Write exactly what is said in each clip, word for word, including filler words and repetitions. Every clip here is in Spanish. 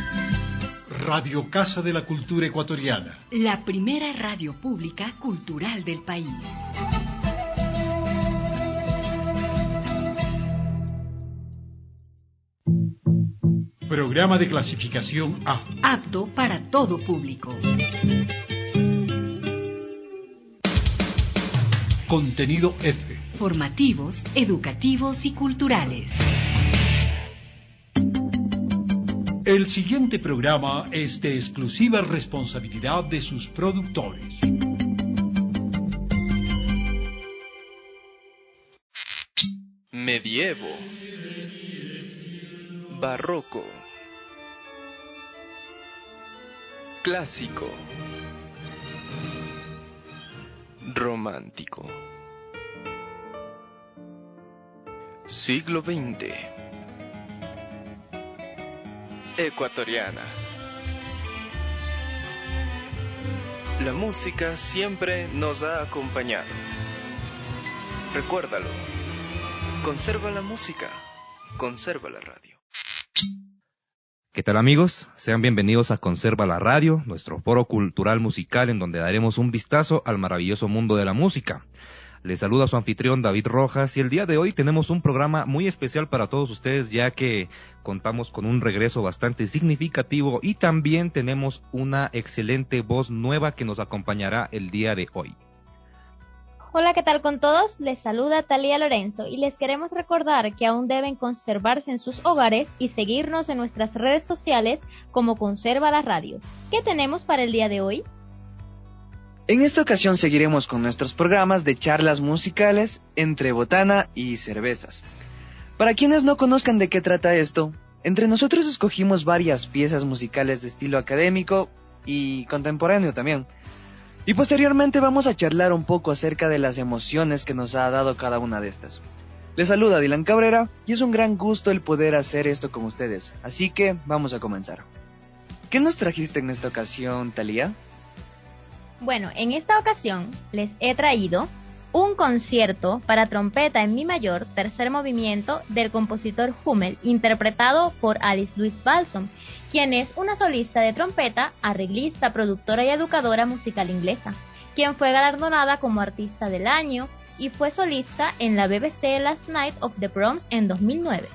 Radio Casa de la Cultura Ecuatoriana. La primera radio pública cultural del país. Programa de clasificación A. Apto para todo público. Contenido F. Formativos, educativos y culturales. El siguiente programa es de exclusiva responsabilidad de sus productores. Medievo, barroco, clásico, romántico, siglo veinte, ecuatoriana. La música siempre nos ha acompañado. Recuérdalo. Conserva la música. Conserva la radio. ¿Qué tal, amigos? Sean bienvenidos a Conserva la Radio, nuestro foro cultural musical en donde daremos un vistazo al maravilloso mundo de la música. Les saluda su anfitrión David Rojas y el día de hoy tenemos un programa muy especial para todos ustedes, ya que contamos con un regreso bastante significativo y también tenemos una excelente voz nueva que nos acompañará el día de hoy. Hola, ¿qué tal con todos? Les saluda Talía Lorenzo y les queremos recordar que aún deben conservarse en sus hogares y seguirnos en nuestras redes sociales como Conserva la Radio. ¿Qué tenemos para el día de hoy? En esta ocasión seguiremos con nuestros programas de charlas musicales entre botana y cervezas. Para quienes no conozcan de qué trata esto, entre nosotros escogimos varias piezas musicales de estilo académico y contemporáneo también. Y posteriormente vamos a charlar un poco acerca de las emociones que nos ha dado cada una de estas. Les saluda Dylan Cabrera y es un gran gusto el poder hacer esto con ustedes, así que vamos a comenzar. ¿Qué nos trajiste en esta ocasión, Talía? Bueno, en esta ocasión les he traído un concierto para trompeta en mi mayor, tercer movimiento, del compositor Hummel, interpretado por Alice Louise Balsom, quien es una solista de trompeta, arreglista, productora y educadora musical inglesa, quien fue galardonada como artista del año y fue solista en la B B C Last Night of the Proms en dos mil nueve.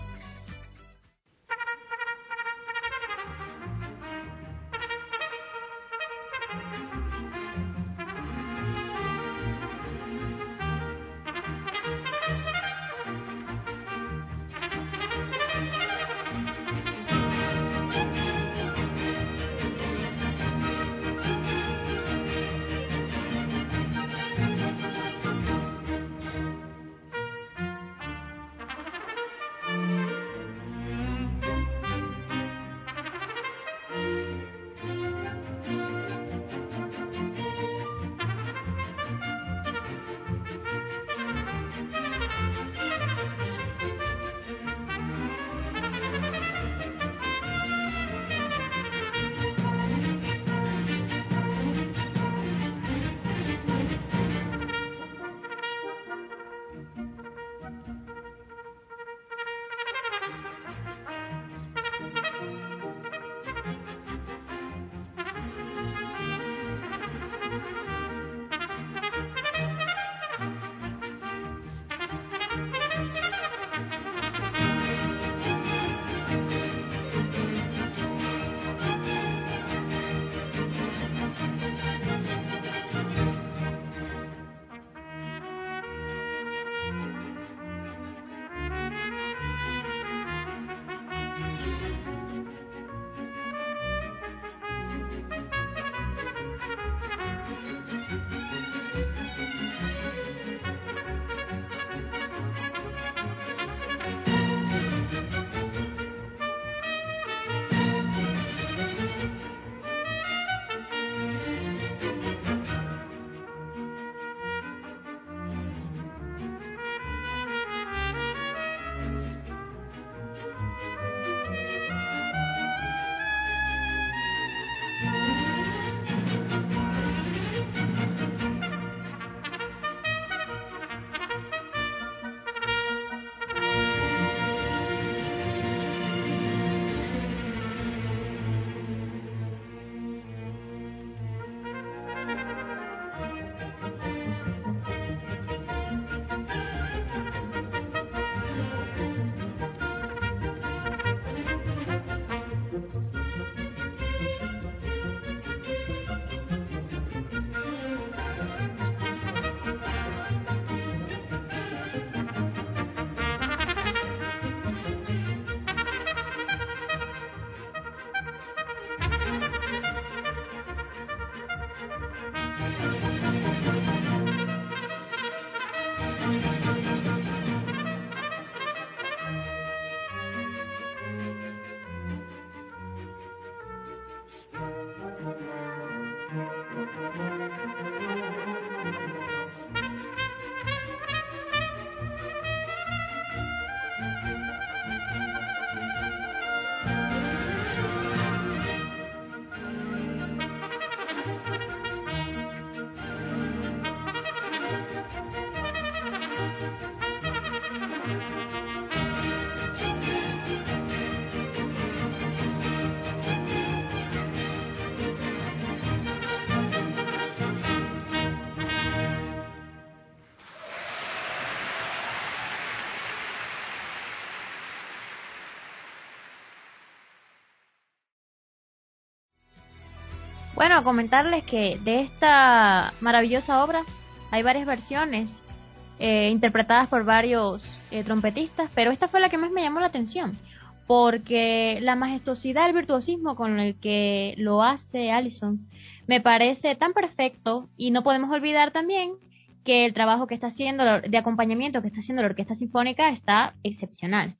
Bueno, comentarles que de esta maravillosa obra hay varias versiones eh, interpretadas por varios eh, trompetistas, pero esta fue la que más me llamó la atención, porque la majestuosidad, el virtuosismo con el que lo hace Allison me parece tan perfecto, y no podemos olvidar también que el trabajo que está haciendo de acompañamiento que está haciendo la Orquesta Sinfónica está excepcional.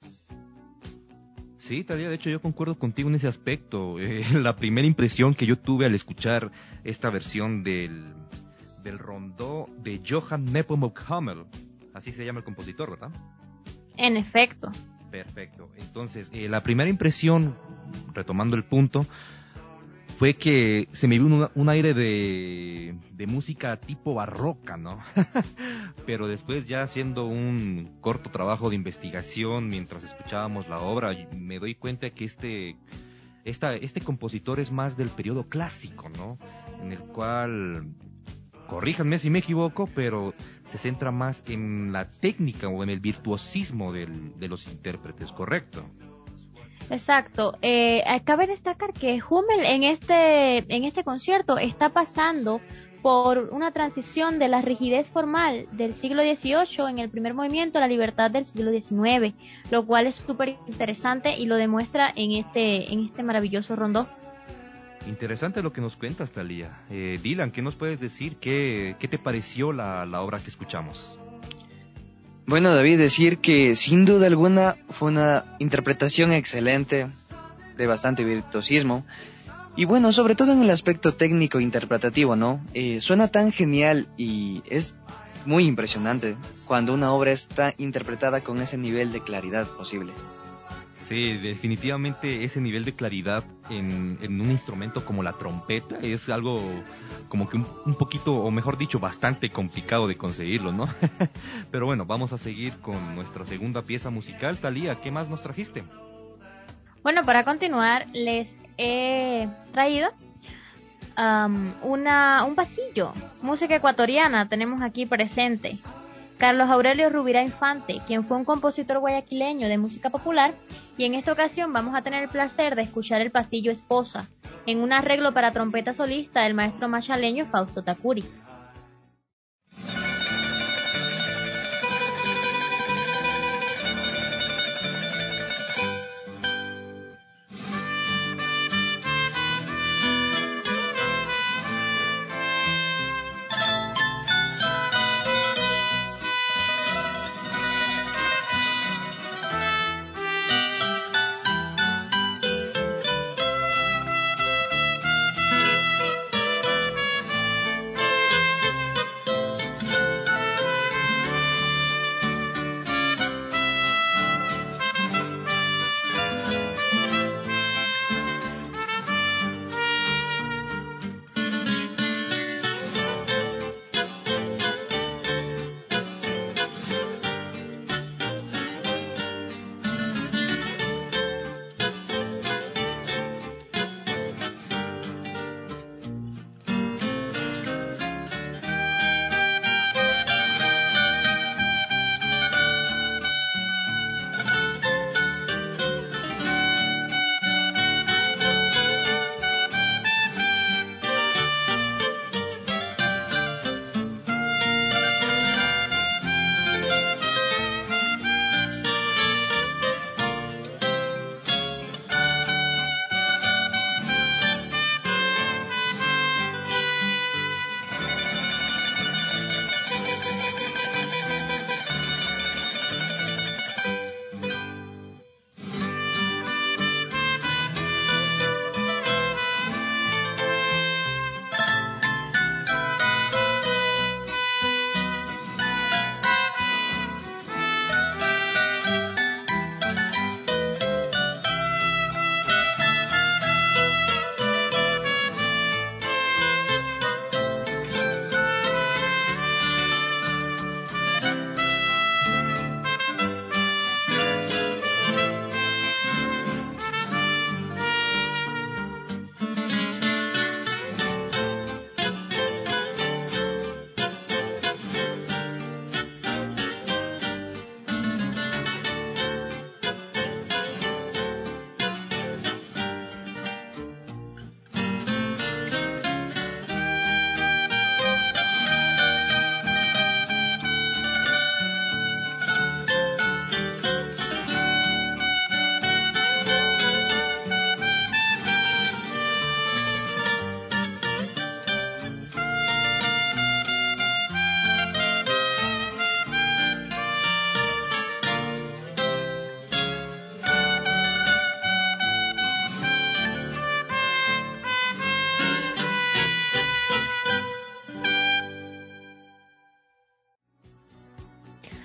Sí, Talía, de hecho yo concuerdo contigo en ese aspecto. Eh, la primera impresión que yo tuve al escuchar esta versión del, del rondó de Johann Nepomuk Hummel, así se llama el compositor, ¿verdad? En efecto. Perfecto. Entonces, eh, la primera impresión, retomando el punto, fue que se me vio un, un aire de, de música tipo barroca, ¿no? Pero después, ya haciendo un corto trabajo de investigación mientras escuchábamos la obra, me doy cuenta que este, esta, este compositor es más del periodo clásico, ¿no? En el cual, corríjanme si me equivoco, pero se centra más en la técnica o en el virtuosismo del, de los intérpretes, ¿correcto? Exacto. Eh, cabe destacar que Hummel en este, en este concierto está pasando por una transición de la rigidez formal del siglo dieciocho en el primer movimiento a la libertad del siglo diecinueve, lo cual es súper interesante y lo demuestra en este, en este maravilloso rondó. Interesante lo que nos cuentas, Talía. Eh, Dylan, ¿qué nos puedes decir? ¿Qué, qué te pareció la, la obra que escuchamos? Bueno, David, decir que sin duda alguna fue una interpretación excelente, de bastante virtuosismo, y bueno, sobre todo en el aspecto técnico interpretativo, ¿no? Eh, suena tan genial y es muy impresionante cuando una obra está interpretada con ese nivel de claridad posible. Sí, definitivamente ese nivel de claridad en, en un instrumento como la trompeta es algo como que un, un poquito, o mejor dicho, bastante complicado de conseguirlo, ¿no? Pero bueno, vamos a seguir con nuestra segunda pieza musical. Talía, ¿qué más nos trajiste? Bueno, para continuar, les he traído um, una, un pasillo, música ecuatoriana, tenemos aquí presente. Carlos Aurelio Rubirá Infante, quien fue un compositor guayaquileño de música popular, y en esta ocasión vamos a tener el placer de escuchar el pasillo Esposa, en un arreglo para trompeta solista del maestro machaleño Fausto Tacuri.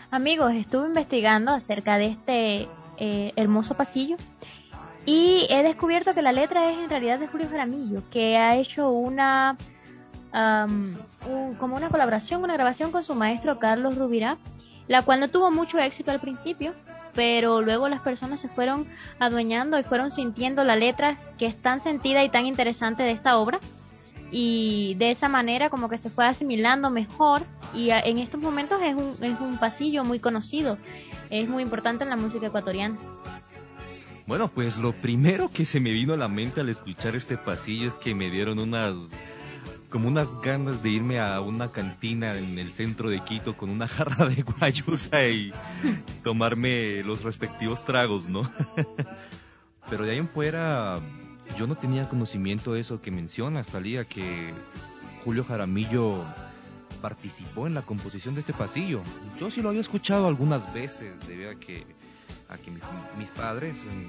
Amigos, estuve investigando acerca de este eh, hermoso pasillo y he descubierto que la letra es en realidad de Julio Jaramillo, que ha hecho una um, un, como una colaboración, una grabación con su maestro Carlos Rubirá, la cual no tuvo mucho éxito al principio, pero luego las personas se fueron adueñando y fueron sintiendo la letra, que es tan sentida y tan interesante de esta obra, y de esa manera como que se fue asimilando mejor, y a, en estos momentos es un, es un pasillo muy conocido, es muy importante en la música ecuatoriana. Bueno, pues lo primero que se me vino a la mente al escuchar este pasillo es que me dieron unas, como unas ganas de irme a una cantina en el centro de Quito con una jarra de guayusa y tomarme los respectivos tragos, ¿no? Pero de ahí en fuera, yo no tenía conocimiento de eso que mencionas, Thalía, que Julio Jaramillo participó en la composición de este pasillo. Yo sí lo había escuchado algunas veces, debido a que, a que mis, mis padres en,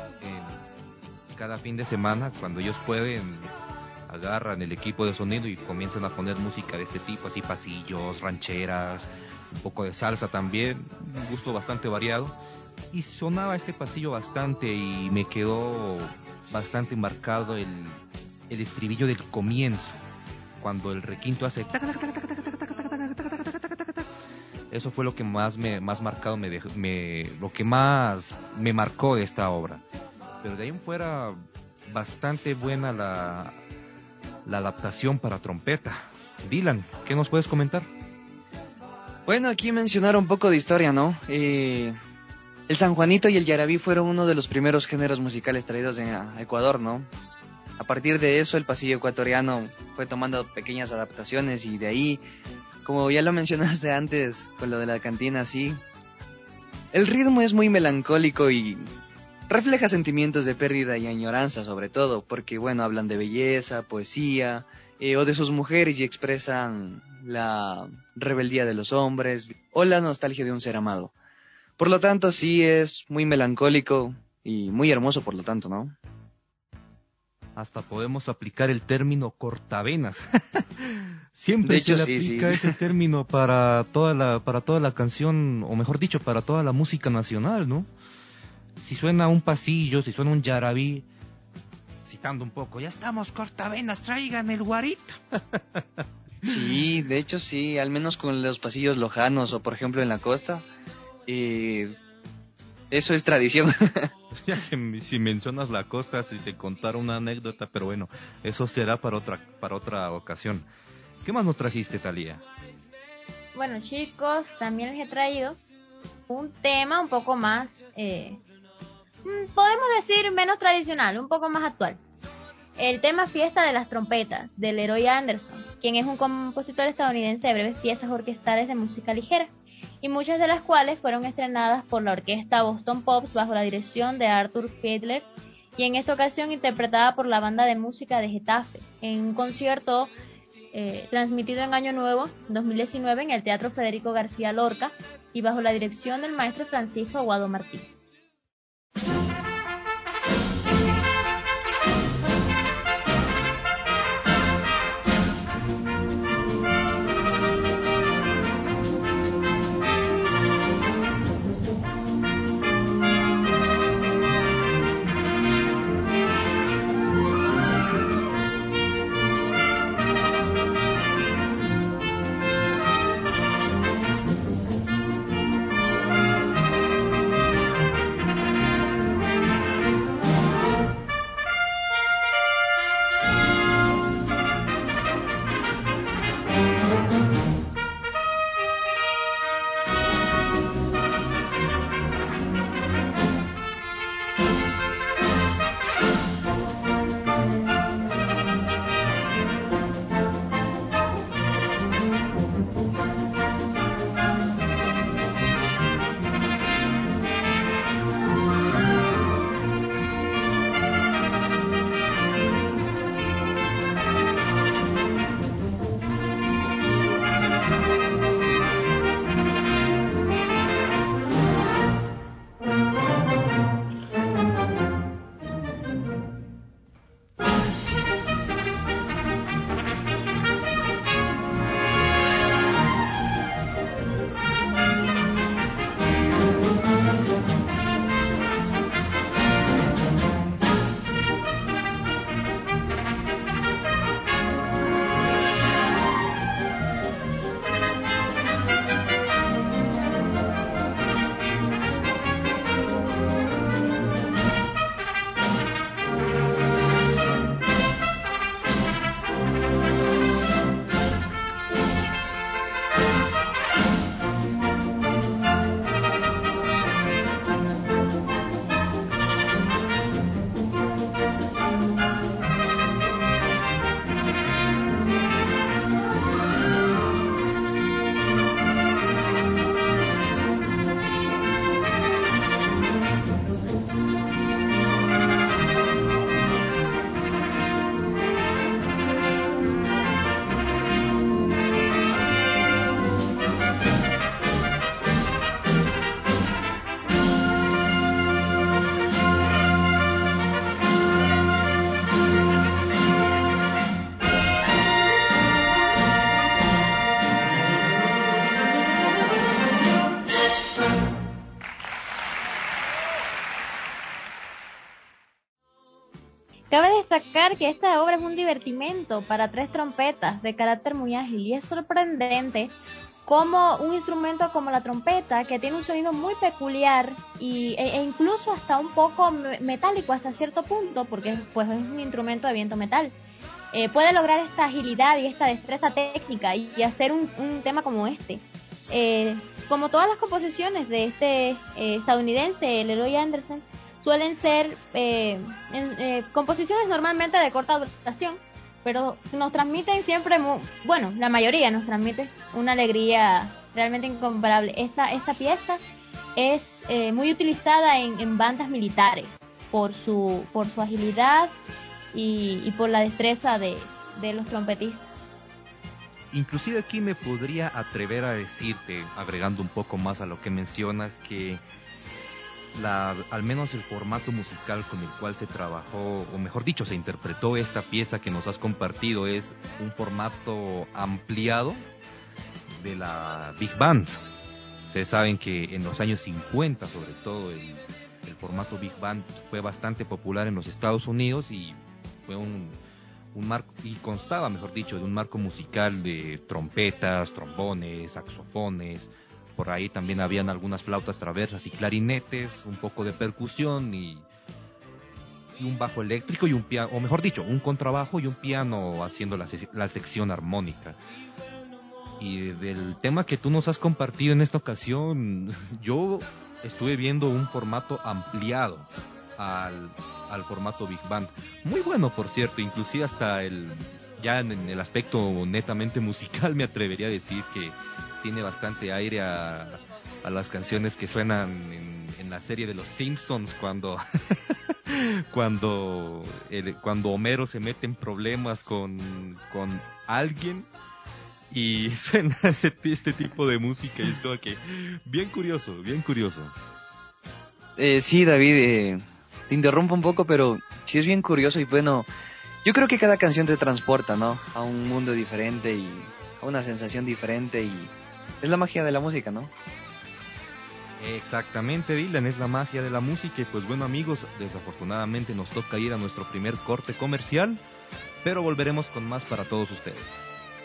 en cada fin de semana, cuando ellos pueden, agarran el equipo de sonido y comienzan a poner música de este tipo, así pasillos, rancheras, un poco de salsa también, un gusto bastante variado, y sonaba este pasillo bastante y me quedó bastante marcado el, el estribillo del comienzo, cuando el requinto hace tac, tac, tac, tac, tac, tac, tac, tac, tac, tac, tac, tac, tac. Eso fue lo que más me más marcado me, dejó, me lo que más me marcó de esta obra. Pero de ahí en fuera, bastante buena la la adaptación para trompeta. Dylan, ¿qué nos puedes comentar? Bueno, aquí mencionar un poco de historia, ¿no? Eh, el sanjuanito y el yarabí fueron uno de los primeros géneros musicales traídos en, a Ecuador, ¿no? A partir de eso, el pasillo ecuatoriano fue tomando pequeñas adaptaciones y de ahí, como ya lo mencionaste antes, con lo de la cantina, sí, el ritmo es muy melancólico y refleja sentimientos de pérdida y añoranza, sobre todo, porque, bueno, hablan de belleza, poesía, eh, o de sus mujeres y expresan la rebeldía de los hombres o la nostalgia de un ser amado. Por lo tanto, sí es muy melancólico y muy hermoso, por lo tanto, ¿no? Hasta podemos aplicar el término cortavenas. Siempre de hecho, se le sí, aplica sí. ese término para toda la para toda la canción, o mejor dicho, para toda la música nacional, ¿no? Si suena un pasillo, si suena un yarabí, citando un poco, ya estamos cortavenas, traigan el guarito. Sí, de hecho sí, al menos con los pasillos lojanos o por ejemplo en la costa, eh, eso es tradición. Ya que si mencionas la costa, si te contara una anécdota, pero bueno, eso será para otra para otra ocasión. ¿Qué más nos trajiste, Thalía? Bueno, chicos, también les he traído un tema un poco más, eh, podemos decir menos tradicional, un poco más actual. El tema Fiesta de las Trompetas, de Leroy Anderson, quien es un compositor estadounidense de breves piezas orquestales de música ligera, y muchas de las cuales fueron estrenadas por la orquesta Boston Pops bajo la dirección de Arthur Fiedler, y en esta ocasión interpretada por la banda de música de Getafe, en un concierto eh, transmitido en Año Nuevo dos mil diecinueve en el Teatro Federico García Lorca, y bajo la dirección del maestro Francisco Aguado Martín. Cabe destacar que esta obra es un divertimento para tres trompetas de carácter muy ágil y es sorprendente como un instrumento como la trompeta, que tiene un sonido muy peculiar y, e, e incluso hasta un poco metálico hasta cierto punto, porque pues, es un instrumento de viento metal, eh, puede lograr esta agilidad y esta destreza técnica y, y hacer un, un tema como este. Eh, como todas las composiciones de este eh, estadounidense, Leroy Anderson, suelen ser eh, en, eh, composiciones normalmente de corta duración, pero nos transmiten siempre, muy, bueno, la mayoría nos transmite una alegría realmente incomparable. Esta, esta pieza es eh, muy utilizada en, en bandas militares por su, por su agilidad y, y por la destreza de, de los trompetistas. Inclusive aquí me podría atrever a decirte, agregando un poco más a lo que mencionas, que La, al menos el formato musical con el cual se trabajó, o mejor dicho, se interpretó esta pieza que nos has compartido, es un formato ampliado de la Big Band. Ustedes saben que en los años cincuenta, sobre todo, el, el formato Big Band fue bastante popular en los Estados Unidos y fue un, un marco, y constaba, mejor dicho, de un marco musical de trompetas, trombones, saxofones. Por ahí también habían algunas flautas traversas y clarinetes, un poco de percusión y, y un bajo eléctrico y un piano, o mejor dicho, un contrabajo y un piano haciendo la, la sección armónica. Y del tema que tú nos has compartido en esta ocasión, yo estuve viendo un formato ampliado al, al formato Big Band. Muy bueno, por cierto, inclusive hasta el, ya en el aspecto netamente musical me atrevería a decir que tiene bastante aire a, a las canciones que suenan en, en la serie de los Simpsons cuando cuando el, cuando Homero se mete en problemas con, con alguien y suena ese, este tipo de música y es como que bien curioso, bien curioso. Eh, sí, David, eh, te interrumpo un poco, pero sí es bien curioso y bueno, yo creo que cada canción te transporta, ¿no? A un mundo diferente y a una sensación diferente y es la magia de la música, ¿no? Exactamente, Dylan, es la magia de la música. Y pues bueno, amigos, desafortunadamente nos toca ir a nuestro primer corte comercial, pero volveremos con más para todos ustedes.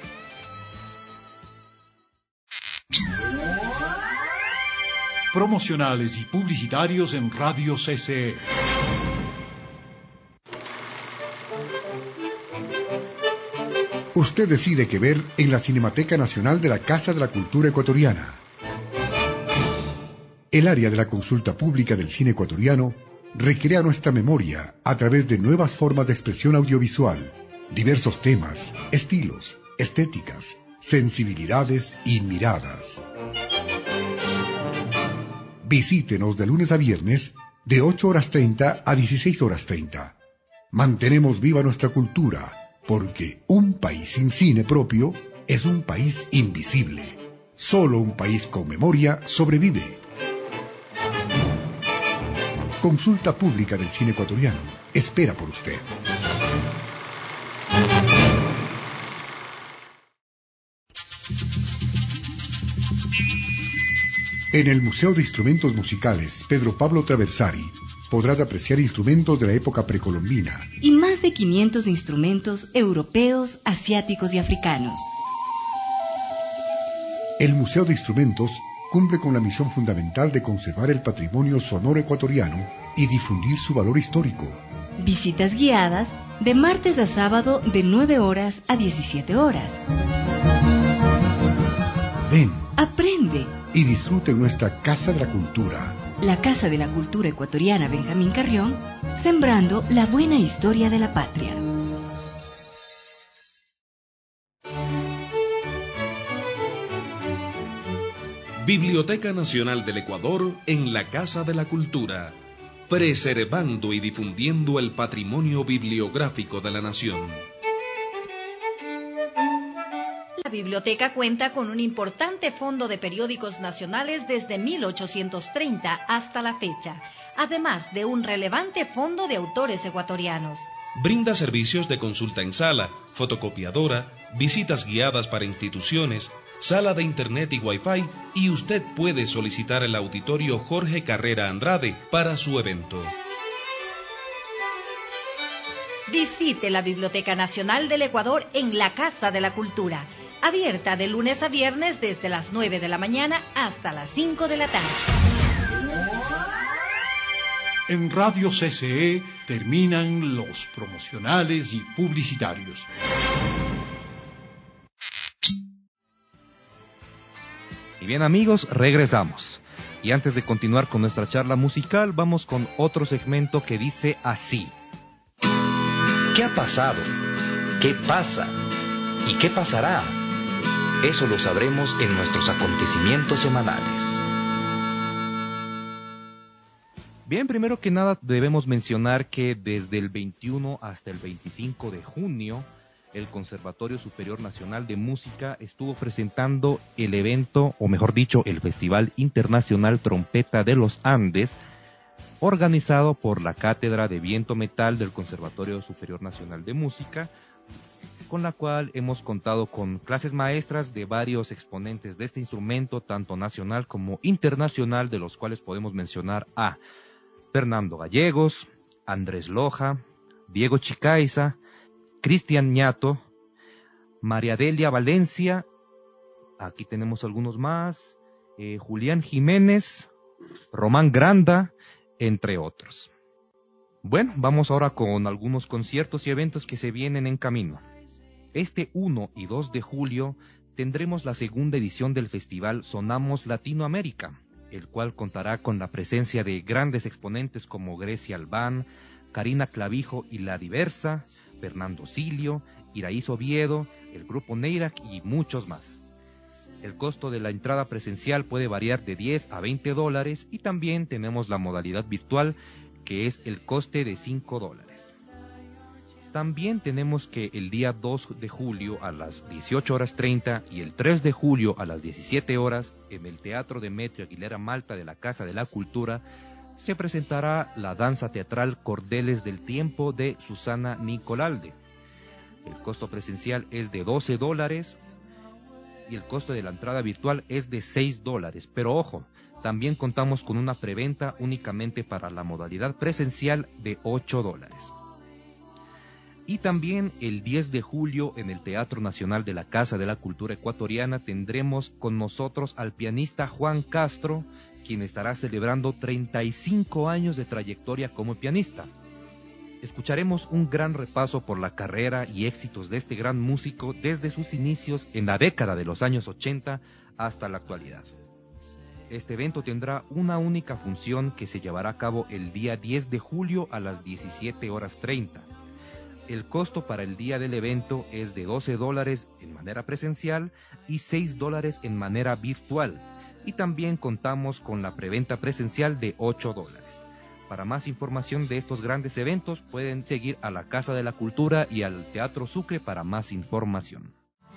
Promocionales y publicitarios en Radio C C E. Usted decide qué ver en la Cinemateca Nacional de la Casa de la Cultura Ecuatoriana. El área de la consulta pública del cine ecuatoriano recrea nuestra memoria a través de nuevas formas de expresión audiovisual, diversos temas, estilos, estéticas, sensibilidades y miradas. Visítenos de lunes a viernes de ocho horas treinta a dieciséis horas treinta. Mantenemos viva nuestra cultura, porque un país sin cine propio es un país invisible. Solo un país con memoria sobrevive. Consulta pública del cine ecuatoriano. Espera por usted. En el Museo de Instrumentos Musicales Pedro Pablo Traversari podrás apreciar instrumentos de la época precolombina y más de quinientos instrumentos europeos, asiáticos y africanos. El Museo de Instrumentos cumple con la misión fundamental de conservar el patrimonio sonoro ecuatoriano y difundir su valor histórico. Visitas guiadas de martes a sábado de nueve horas a diecisiete horas. Ven, aprende y disfrute nuestra Casa de la Cultura. La Casa de la Cultura Ecuatoriana Benjamín Carrión, sembrando la buena historia de la patria. Biblioteca Nacional del Ecuador en la Casa de la Cultura, preservando y difundiendo el patrimonio bibliográfico de la nación. La biblioteca cuenta con un importante fondo de periódicos nacionales desde mil ochocientos treinta hasta la fecha, además de un relevante fondo de autores ecuatorianos. Brinda servicios de consulta en sala, fotocopiadora, visitas guiadas para instituciones, sala de internet y wifi, y usted puede solicitar el auditorio Jorge Carrera Andrade para su evento. Visite la Biblioteca Nacional del Ecuador en la Casa de la Cultura, abierta de lunes a viernes desde las nueve de la mañana hasta las cinco de la tarde. En Radio C C E terminan los promocionales y publicitarios. Y bien amigos, regresamos. Y antes de continuar con nuestra charla musical, vamos con otro segmento que dice así. ¿Qué ha pasado? ¿Qué pasa? ¿Y qué pasará? Eso lo sabremos en nuestros acontecimientos semanales. Bien, primero que nada debemos mencionar que desde el veintiuno hasta el veinticinco de junio, el Conservatorio Superior Nacional de Música estuvo presentando el evento, o mejor dicho, el Festival Internacional Trompeta de los Andes, organizado por la Cátedra de Viento Metal del Conservatorio Superior Nacional de Música, con la cual hemos contado con clases maestras de varios exponentes de este instrumento, tanto nacional como internacional, de los cuales podemos mencionar a Fernando Gallegos, Andrés Loja, Diego Chicaiza, Cristian Ñato, María Delia Valencia, aquí tenemos algunos más, eh, Julián Jiménez, Román Granda, entre otros. Bueno, vamos ahora con algunos conciertos y eventos que se vienen en camino. Este uno y dos de julio tendremos la segunda edición del festival Sonamos Latinoamérica, el cual contará con la presencia de grandes exponentes como Grecia Albán, Karina Clavijo y La Diversa, Fernando Silio, Iraíz Oviedo, el Grupo Neirac y muchos más. El costo de la entrada presencial puede variar de diez a veinte dólares y también tenemos la modalidad virtual, que es el coste de cinco dólares. También tenemos que el día dos de julio a las dieciocho horas treinta y el tres de julio a las diecisiete horas en el Teatro Demetrio Aguilera Malta de la Casa de la Cultura se presentará la danza teatral Cordeles del Tiempo de Susana Nicolalde. El costo presencial es de doce dólares y el costo de la entrada virtual es de seis dólares. Pero ojo, también contamos con una preventa únicamente para la modalidad presencial de ocho dólares. Y también el diez de julio en el Teatro Nacional de la Casa de la Cultura Ecuatoriana tendremos con nosotros al pianista Juan Castro, quien estará celebrando treinta y cinco años de trayectoria como pianista. Escucharemos un gran repaso por la carrera y éxitos de este gran músico desde sus inicios en la década de los años ochenta hasta la actualidad. Este evento tendrá una única función que se llevará a cabo el día diez de julio a las diecisiete horas treinta. El costo para el día del evento es de doce dólares en manera presencial y seis dólares en manera virtual. Y también contamos con la preventa presencial de ocho dólares. Para más información de estos grandes eventos pueden seguir a la Casa de la Cultura y al Teatro Sucre para más información.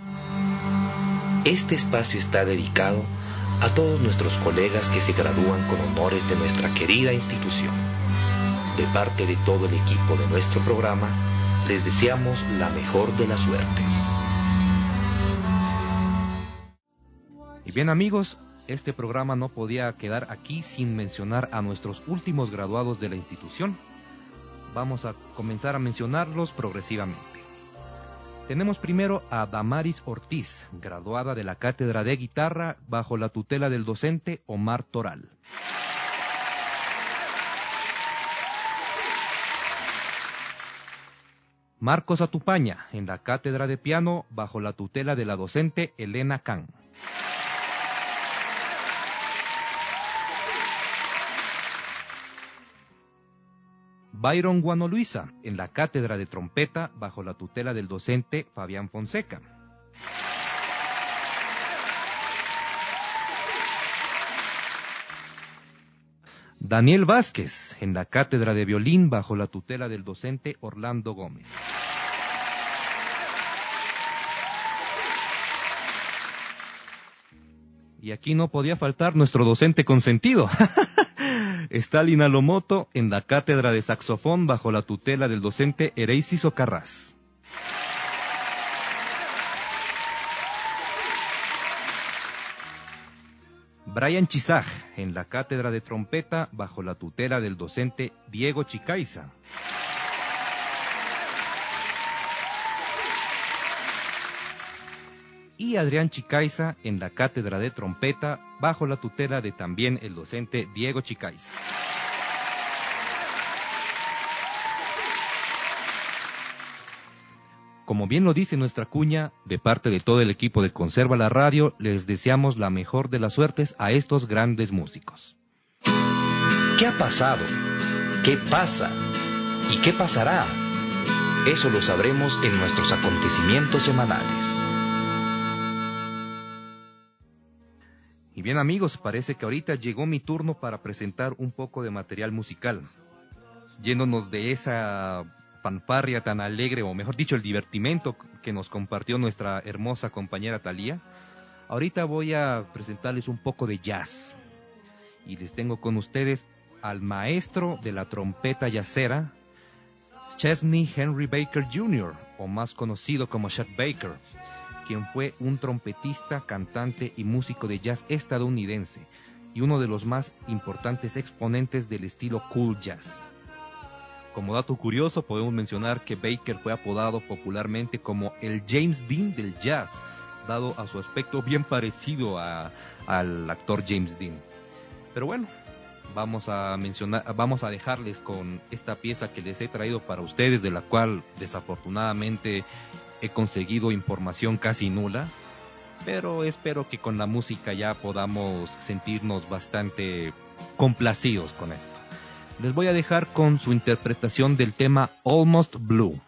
Este espacio está dedicado a todos nuestros colegas que se gradúan con honores de nuestra querida institución. De parte de todo el equipo de nuestro programa, les deseamos la mejor de las suertes. Y bien amigos, este programa no podía quedar aquí sin mencionar a nuestros últimos graduados de la institución. Vamos a comenzar a mencionarlos progresivamente. Tenemos primero a Damaris Ortiz, graduada de la Cátedra de Guitarra bajo la tutela del docente Omar Toral. Marcos Atupaña, en la Cátedra de Piano bajo la tutela de la docente Elena Can. Byron Guanoluisa, en la Cátedra de Trompeta bajo la tutela del docente Fabián Fonseca. Daniel Vázquez, en la Cátedra de Violín bajo la tutela del docente Orlando Gómez. Y aquí no podía faltar nuestro docente consentido. Stalin Alomoto, en la Cátedra de Saxofón bajo la tutela del docente Ereisiso Carras. Brian Chisaj, en la Cátedra de Trompeta bajo la tutela del docente Diego Chicaiza. y Adrián Chicaiza en la cátedra de trompeta, bajo la tutela de también el docente Diego Chicaiza. Como bien lo dice nuestra cuña, de parte de todo el equipo de Conserva la Radio, les deseamos la mejor de las suertes a estos grandes músicos. ¿Qué ha pasado? ¿Qué pasa? ¿Y qué pasará? Eso lo sabremos en nuestros acontecimientos semanales. Y bien amigos, parece que ahorita llegó mi turno para presentar un poco de material musical. Yéndonos de esa fanfarria tan alegre, o mejor dicho, el divertimento que nos compartió nuestra hermosa compañera Thalía, ahorita voy a presentarles un poco de jazz. Y les tengo con ustedes al maestro de la trompeta jazzera, Chesney Henry Baker junior, o más conocido como Chet Baker, quien fue un trompetista, cantante y músico de jazz estadounidense, y uno de los más importantes exponentes del estilo cool jazz. Como dato curioso, podemos mencionar que Baker fue apodado popularmente como el James Dean del jazz, dado a su aspecto bien parecido a, al actor James Dean. Pero bueno, vamos a mencionar, vamos a dejarles con esta pieza que les he traído para ustedes, de la cual desafortunadamente he conseguido información casi nula, pero espero que con la música ya podamos sentirnos bastante complacidos con esto. Les voy a dejar con su interpretación del tema Almost Blue.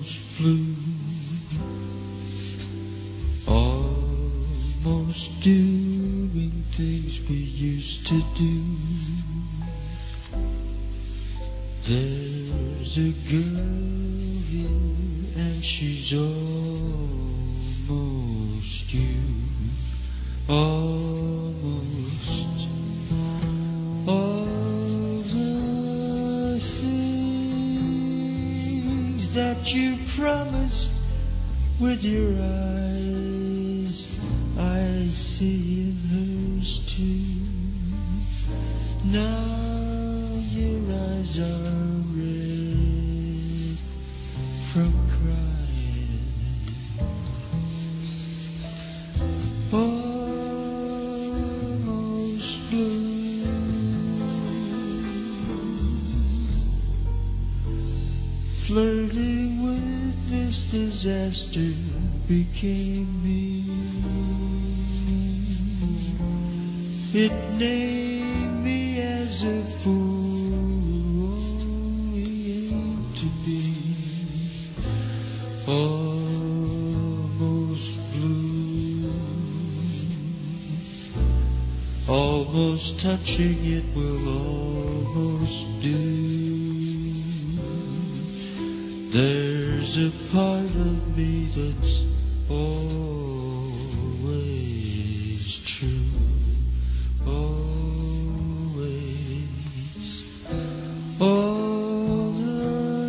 almost flew, almost doing things we used to do. There's a girl here and she's almost you, almost. All the things that you promised with your eyes, I see in hers too. Now your eyes are red from crying. Almost blue. Flirting with this disaster became me. It named me as a fool only aimed to be. Almost blue, almost touching it will almost do. There's a part of me that's always true. Always, all the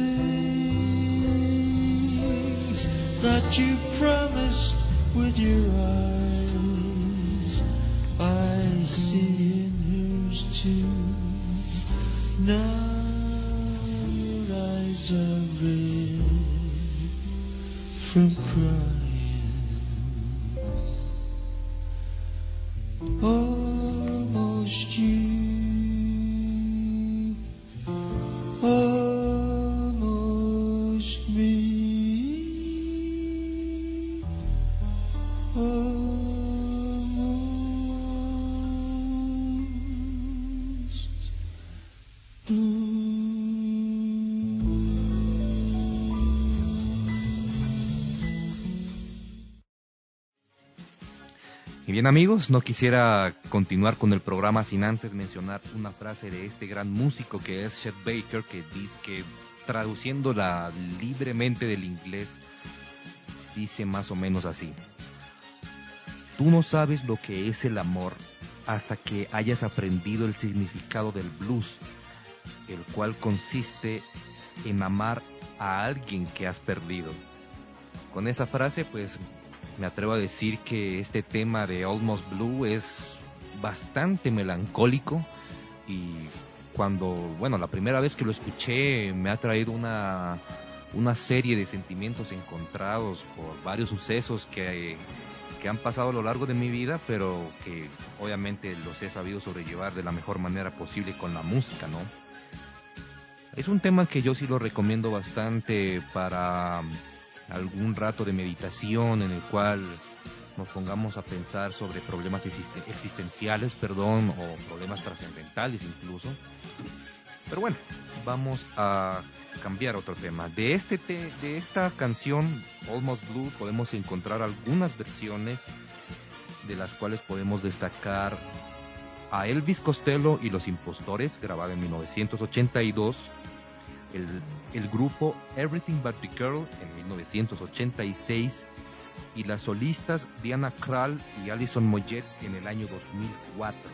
things that you promised with your eyes, I see in hers too. Now your eyes are red from crying. Almost you, almost me, almost blue. Y bien amigos, no quisiera continuar con el programa sin antes mencionar una frase de este gran músico que es Chet Baker, que dice que traduciéndola libremente del inglés dice más o menos así: tú no sabes lo que es el amor hasta que hayas aprendido el significado del blues, el cual consiste en amar a alguien que has perdido. Con esa frase pues me atrevo a decir que este tema de Almost Blue es bastante melancólico, y cuando, bueno, la primera vez que lo escuché me ha traído una, una serie de sentimientos encontrados por varios sucesos que, que han pasado a lo largo de mi vida, pero que obviamente los he sabido sobrellevar de la mejor manera posible con la música, ¿no? Es un tema que yo sí lo recomiendo bastante para algún rato de meditación en el cual nos pongamos a pensar sobre problemas existen- existenciales, perdón, o problemas trascendentales incluso. Pero bueno, vamos a cambiar a otro tema. De este te- de esta canción Almost Blue podemos encontrar algunas versiones, de las cuales podemos destacar a Elvis Costello y los Impostores, grabada en mil novecientos ochenta y dos, el, el grupo Everything But the Girl en mil novecientos ochenta y seis, y las solistas Diana Krall y Alison Moyet en el año dos mil cuatro.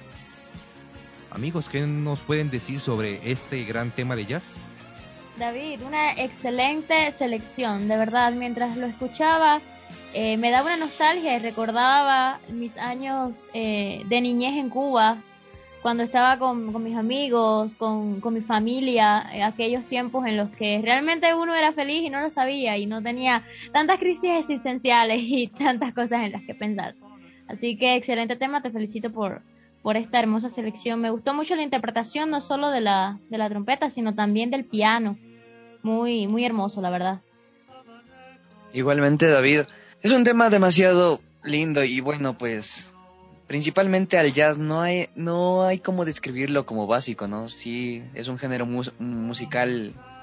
Amigos, ¿qué nos pueden decir sobre este gran tema de jazz? David, una excelente selección, de verdad. Mientras lo escuchaba, eh, me daba una nostalgia y recordaba mis años eh, de niñez en Cuba, cuando estaba con, con mis amigos, con, con mi familia, eh, aquellos tiempos en los que realmente uno era feliz y no lo sabía y no tenía tantas crisis existenciales y tantas cosas en las que pensar. Así que excelente tema, te felicito por, por esta hermosa selección. Me gustó mucho la interpretación, no solo de la, de la trompeta, sino también del piano. Muy, muy hermoso, la verdad. Igualmente, David, es un tema demasiado lindo y bueno, pues principalmente al jazz no hay no hay cómo describirlo como básico, ¿no? Sí, es un género mus- musical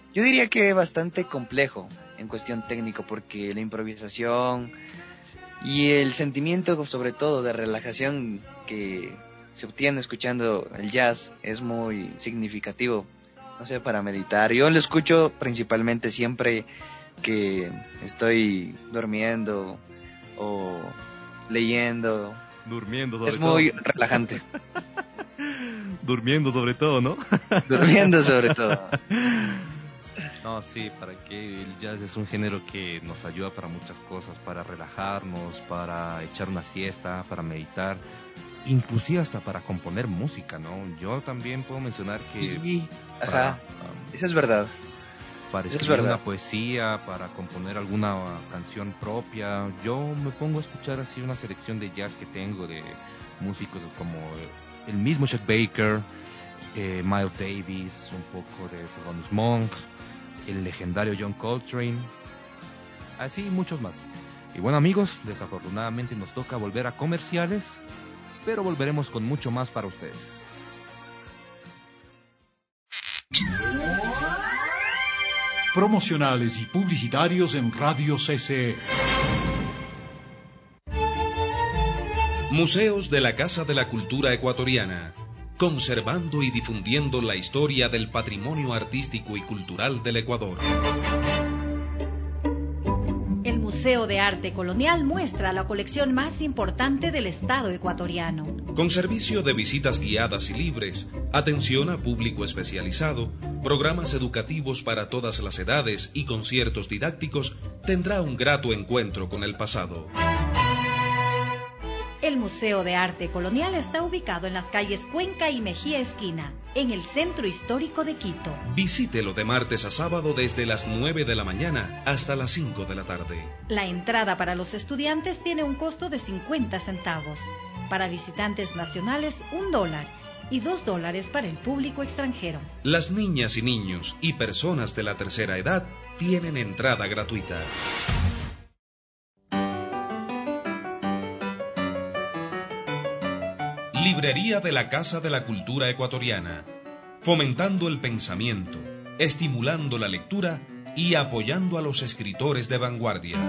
yo diría que bastante complejo en cuestión técnico, porque la improvisación y el sentimiento, sobre todo de relajación que se obtiene escuchando el jazz, es muy significativo, no sé, para meditar. Yo lo escucho principalmente siempre que estoy durmiendo o leyendo. Durmiendo sobre es todo. muy relajante. Durmiendo sobre todo, ¿no? Durmiendo sobre todo. No, sí, para que el jazz es un género que nos ayuda para muchas cosas, para relajarnos, para echar una siesta, para meditar, inclusive hasta para componer música, ¿no? Yo también puedo mencionar que... Sí, para, ajá, um, eso es verdad. Para eso escribir es verdad. una poesía, para componer alguna canción propia, yo me pongo a escuchar así una selección de jazz que tengo de músicos como el mismo Chet Baker, eh, Miles Davis, un poco de Thelonious Monk, el legendario John Coltrane, así muchos más. Y bueno, amigos, desafortunadamente nos toca volver a comerciales, pero volveremos con mucho más para ustedes. Promocionales y publicitarios en Radio C C E. Museos de la Casa de la Cultura Ecuatoriana, conservando y difundiendo la historia del patrimonio artístico y cultural del Ecuador. El Museo de Arte Colonial muestra la colección más importante del Estado ecuatoriano. Con servicio de visitas guiadas y libres, atención a público especializado, programas educativos para todas las edades y conciertos didácticos, tendrá un grato encuentro con el pasado. El Museo de Arte Colonial está ubicado en las calles Cuenca y Mejía Esquina, en el centro histórico de Quito. Visítelo de martes a sábado desde las nueve de la mañana hasta las cinco de la tarde. La entrada para los estudiantes tiene un costo de cincuenta centavos. Para visitantes nacionales, un dólar. Y dos dólares para el público extranjero. Las niñas y niños y personas de la tercera edad tienen entrada gratuita. Librería de la Casa de la Cultura Ecuatoriana, fomentando el pensamiento, estimulando la lectura y apoyando a los escritores de vanguardia.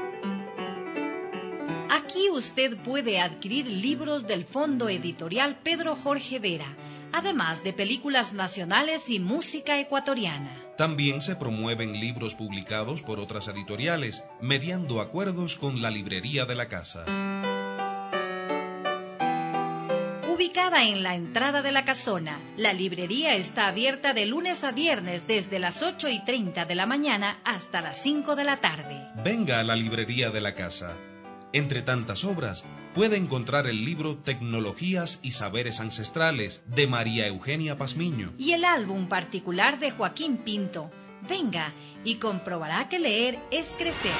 Aquí usted puede adquirir libros del Fondo Editorial Pedro Jorge Vera, además de películas nacionales y música ecuatoriana. También se promueven libros publicados por otras editoriales, mediando acuerdos con la librería de la casa. Ubicada en la entrada de la casona, la librería está abierta de lunes a viernes desde las ocho y treinta de la mañana hasta las cinco de la tarde. Venga a la librería de la casa. Entre tantas obras, puede encontrar el libro Tecnologías y Saberes Ancestrales de María Eugenia Pazmiño y el álbum particular de Joaquín Pinto. Venga y comprobará que leer es crecer.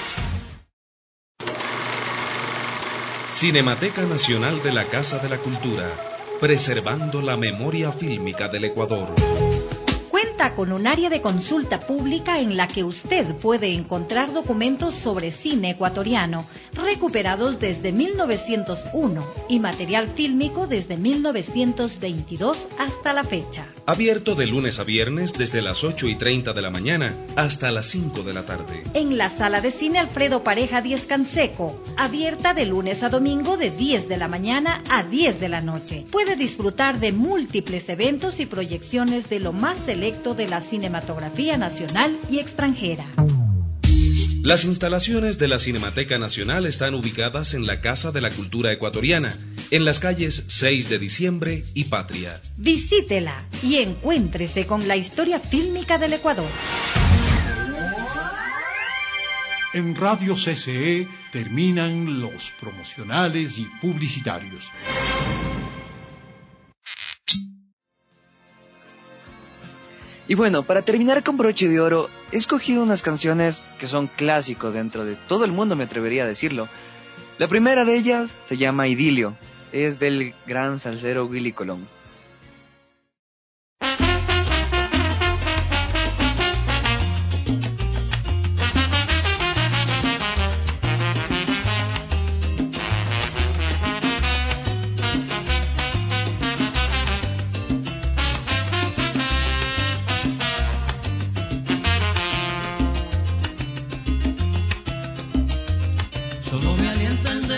Cinemateca Nacional de la Casa de la Cultura, preservando la memoria fílmica del Ecuador. Cuenta con un área de consulta pública en la que usted puede encontrar documentos sobre cine ecuatoriano recuperados desde mil novecientos uno y material fílmico desde mil novecientos veintidós hasta la fecha. Abierto de lunes a viernes desde las ocho y treinta de la mañana hasta las cinco de la tarde. En la sala de cine Alfredo Pareja Díez Canseco, abierta de lunes a domingo de diez de la mañana a diez de la noche. Puede disfrutar de múltiples eventos y proyecciones de lo más selecto de la cinematografía nacional y extranjera. Las instalaciones de la Cinemateca Nacional están ubicadas en la Casa de la Cultura Ecuatoriana, en las calles seis de diciembre y Patria. Visítela y encuéntrese con la historia fílmica del Ecuador. En Radio C C E terminan los promocionales y publicitarios. Y bueno, para terminar con broche de oro, he escogido unas canciones que son clásicos dentro de todo el mundo, me atrevería a decirlo. La primera de ellas se llama Idilio, es del gran salsero Willy Colón.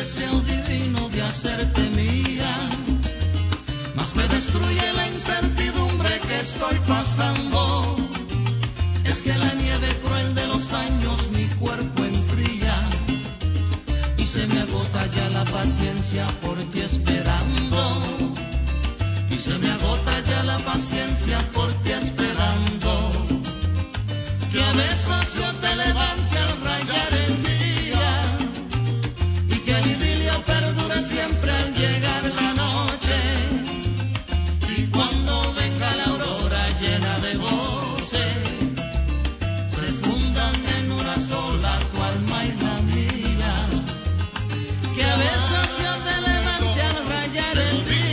deseo divino de hacerte mía, mas me destruye la incertidumbre que estoy pasando. Es que la nieve cruel de los años mi cuerpo enfría y se me agota ya la paciencia por ti esperando. Y se me agota ya la paciencia por ti esperando. Que a besos yo te levante al rayar el día y que el idilio perdure siempre al llegar la noche. Y cuando venga la aurora llena de goce, se fundan en una sola tu alma y la mía. Que a besos yo te levante al rayar el día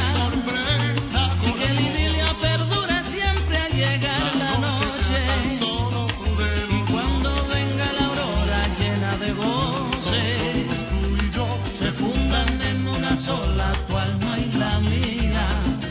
y que el idilio perdure siempre al llegar la noche. Y cuando venga la aurora llena de goce, se fundan en una sola tu alma y la mía.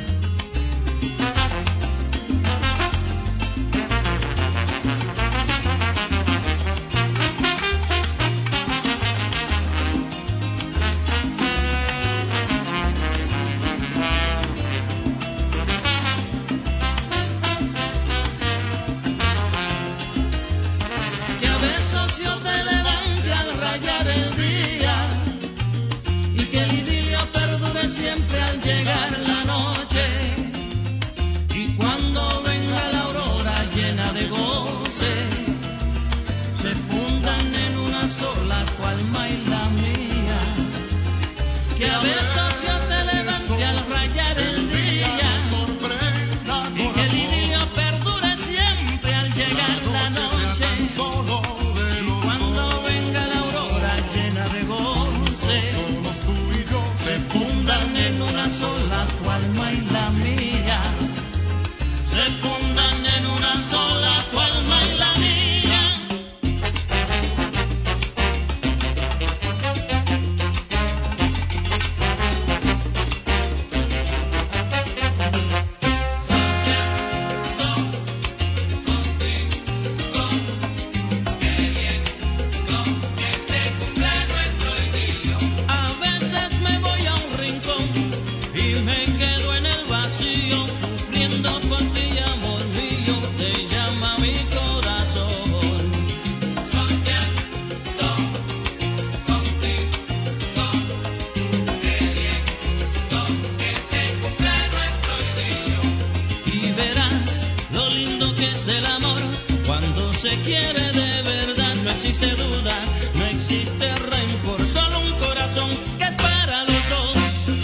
Que a besos yo te levante al rayar el día y que el idilio perdure siempre al llegar la noche. Y cuando venga la aurora llena de goce, se fundan en una sola tu alma y la mía. Que a besos yo te levante al rayar el día y que el idilio perdure siempre al llegar la noche. Y cuando venga la aurora llena de goce, se fundan en una sola tu alma y la mía. Se fundan en una sola tu alma y la mía. A veces me voy a un rincón y me quedo en el vacío, sufriendo por ti, amor mío, te llama mi corazón. Soñando contigo, queriendo que se cumpla nuestro idilio. Y verás lo lindo que es el amor cuando se quiere de verdad. No existe duda, no existe rencor, solo un corazón que es para los dos.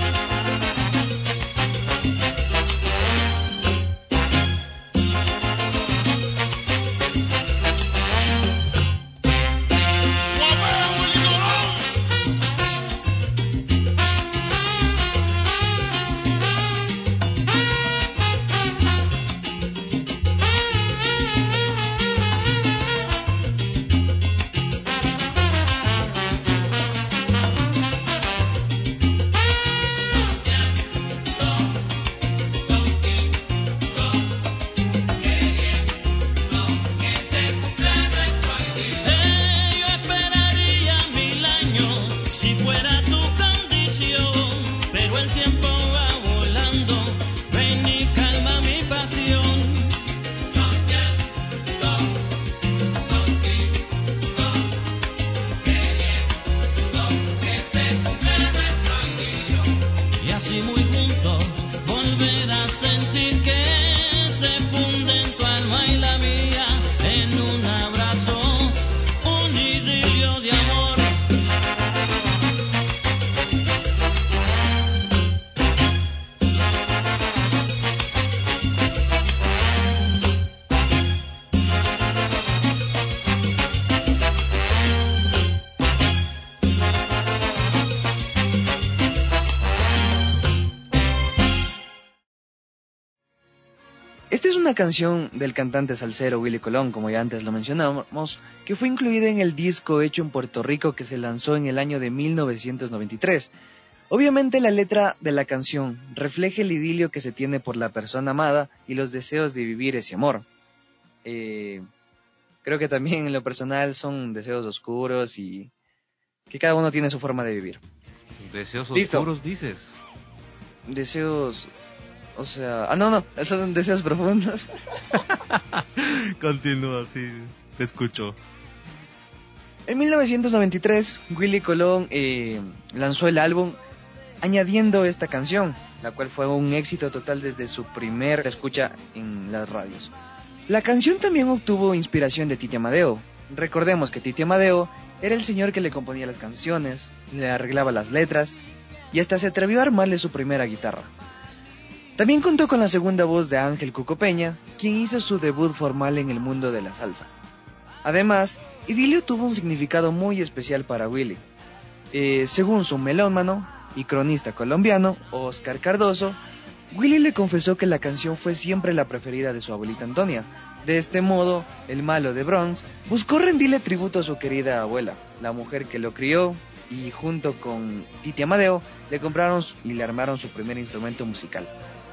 Eh, yo esperaría mil años si fuera tu condición, pero el tiempo va volando, ven y calma mi pasión. Soñando contigo, queriendo que se cumpla nuestro idilio. Y así muy juntos volver a sentir que se funden tu alma y la mía en un abrazo, un idilio de amor. Esta es una canción del cantante salsero Willy Colón, como ya antes lo mencionamos, que fue incluida en el disco hecho en Puerto Rico que se lanzó en el año de mil novecientos noventa y tres. Obviamente la letra de la canción refleja el idilio que se tiene por la persona amada y los deseos de vivir ese amor. Eh, creo que también en lo personal son deseos oscuros y que cada uno tiene su forma de vivir. Deseos Listo. oscuros, dices. Deseos, o sea, ah no, no, esos son deseos profundos. Continúa, sí, te escucho. En mil novecientos noventa y tres, Willie Colón eh, lanzó el álbum añadiendo esta canción, la cual fue un éxito total desde su primer escucha en las radios. La canción también obtuvo inspiración de Titi Amadeo. Recordemos que Titi Amadeo era el señor que le componía las canciones, le arreglaba las letras y hasta se atrevió a armarle su primera guitarra. También contó con la segunda voz de Ángel Cuco Peña, quien hizo su debut formal en el mundo de la salsa. Además, Idilio tuvo un significado muy especial para Willie. Eh, según su melómano y cronista colombiano, Oscar Cardoso, Willie le confesó que la canción fue siempre la preferida de su abuelita Antonia. De este modo, el malo de Bronx buscó rendirle tributo a su querida abuela, la mujer que lo crió, y junto con Titi Amadeo le compraron y le armaron su primer instrumento musical.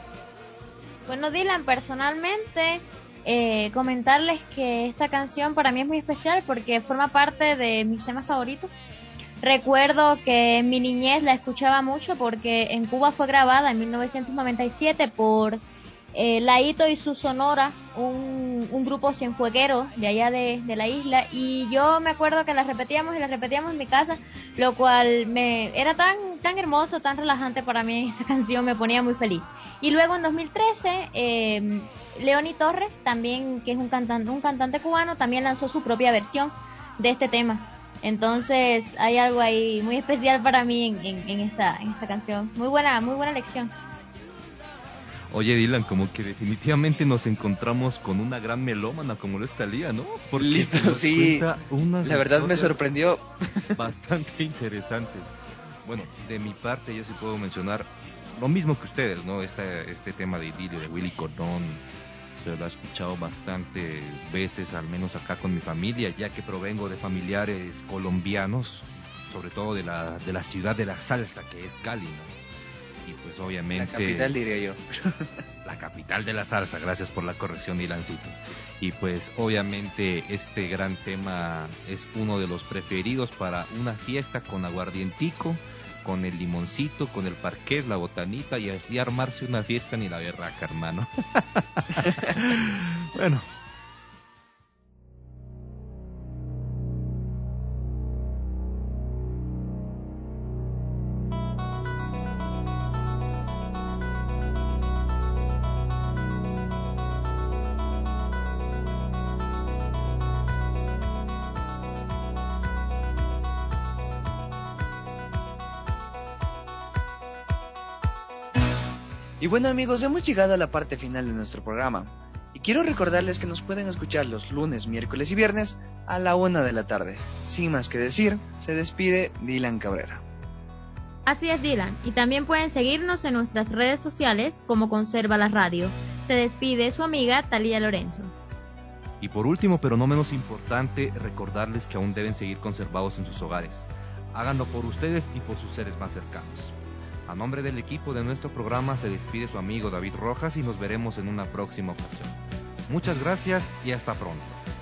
Bueno, Dylan, personalmente eh, comentarles que esta canción para mí es muy especial porque forma parte de mis temas favoritos. Recuerdo que en mi niñez la escuchaba mucho porque en Cuba fue grabada en mil novecientos noventa y siete por eh, Laito y su Sonora, un, un grupo cienfueguero de allá de, de la isla, y yo me acuerdo que la repetíamos y la repetíamos en mi casa, lo cual me era tan tan hermoso, tan relajante para mí. Esa canción me ponía muy feliz. Y luego en dos mil trece, eh, Leoni Torres, también que es un cantante, un cantante cubano, también lanzó su propia versión de este tema. Entonces hay algo ahí muy especial para mí en, en, en esta en esta canción. Muy buena, muy buena elección. Oye, Dylan, como que definitivamente nos encontramos con una gran melómana como lo es Thalía, ¿no? Porque Listo, nos sí. cuenta unas La verdad me historias sorprendió. bastante interesantes. Bueno, de mi parte yo sí puedo mencionar lo mismo que ustedes, ¿no? Este, este tema de Idilio, de Willie Colón, se lo he escuchado bastantes veces, al menos acá con mi familia, ya que provengo de familiares colombianos, sobre todo de la, de la ciudad de la salsa, que es Cali, ¿no? Y pues obviamente... La capital, diría yo. La capital de la salsa, gracias por la corrección, Dylancito. Y pues obviamente este gran tema es uno de los preferidos para una fiesta con aguardientico, con el limoncito, con el parqués, la botanita, y así armarse una fiesta ni la berraca, hermano. Bueno. Y bueno amigos, hemos llegado a la parte final de nuestro programa. Y quiero recordarles que nos pueden escuchar los lunes, miércoles y viernes a la una de la tarde. Sin más que decir, se despide Dylan Cabrera. Así es, Dylan. Y también pueden seguirnos en nuestras redes sociales como Conserva la Radio. Se despide su amiga Thalía Lorenzo. Y por último, pero no menos importante, recordarles que aún deben seguir conservados en sus hogares. Háganlo por ustedes y por sus seres más cercanos. A nombre del equipo de nuestro programa se despide su amigo David Rojas y nos veremos en una próxima ocasión. Muchas gracias y hasta pronto.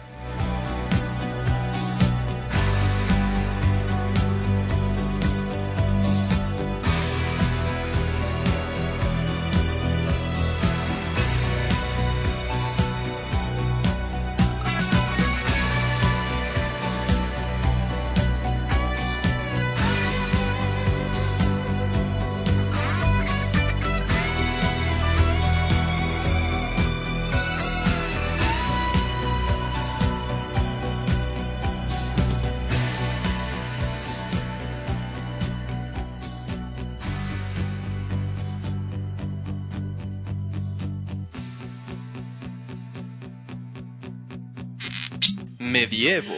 Medievo,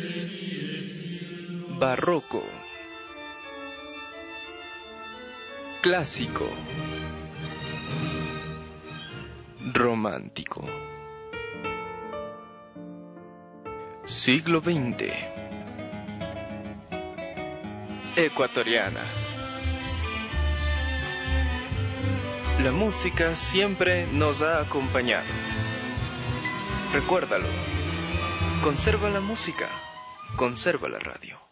barroco, clásico, romántico, siglo veinte, ecuatoriana. La música siempre nos ha acompañado. Recuérdalo. Conserva la música, conserva la radio.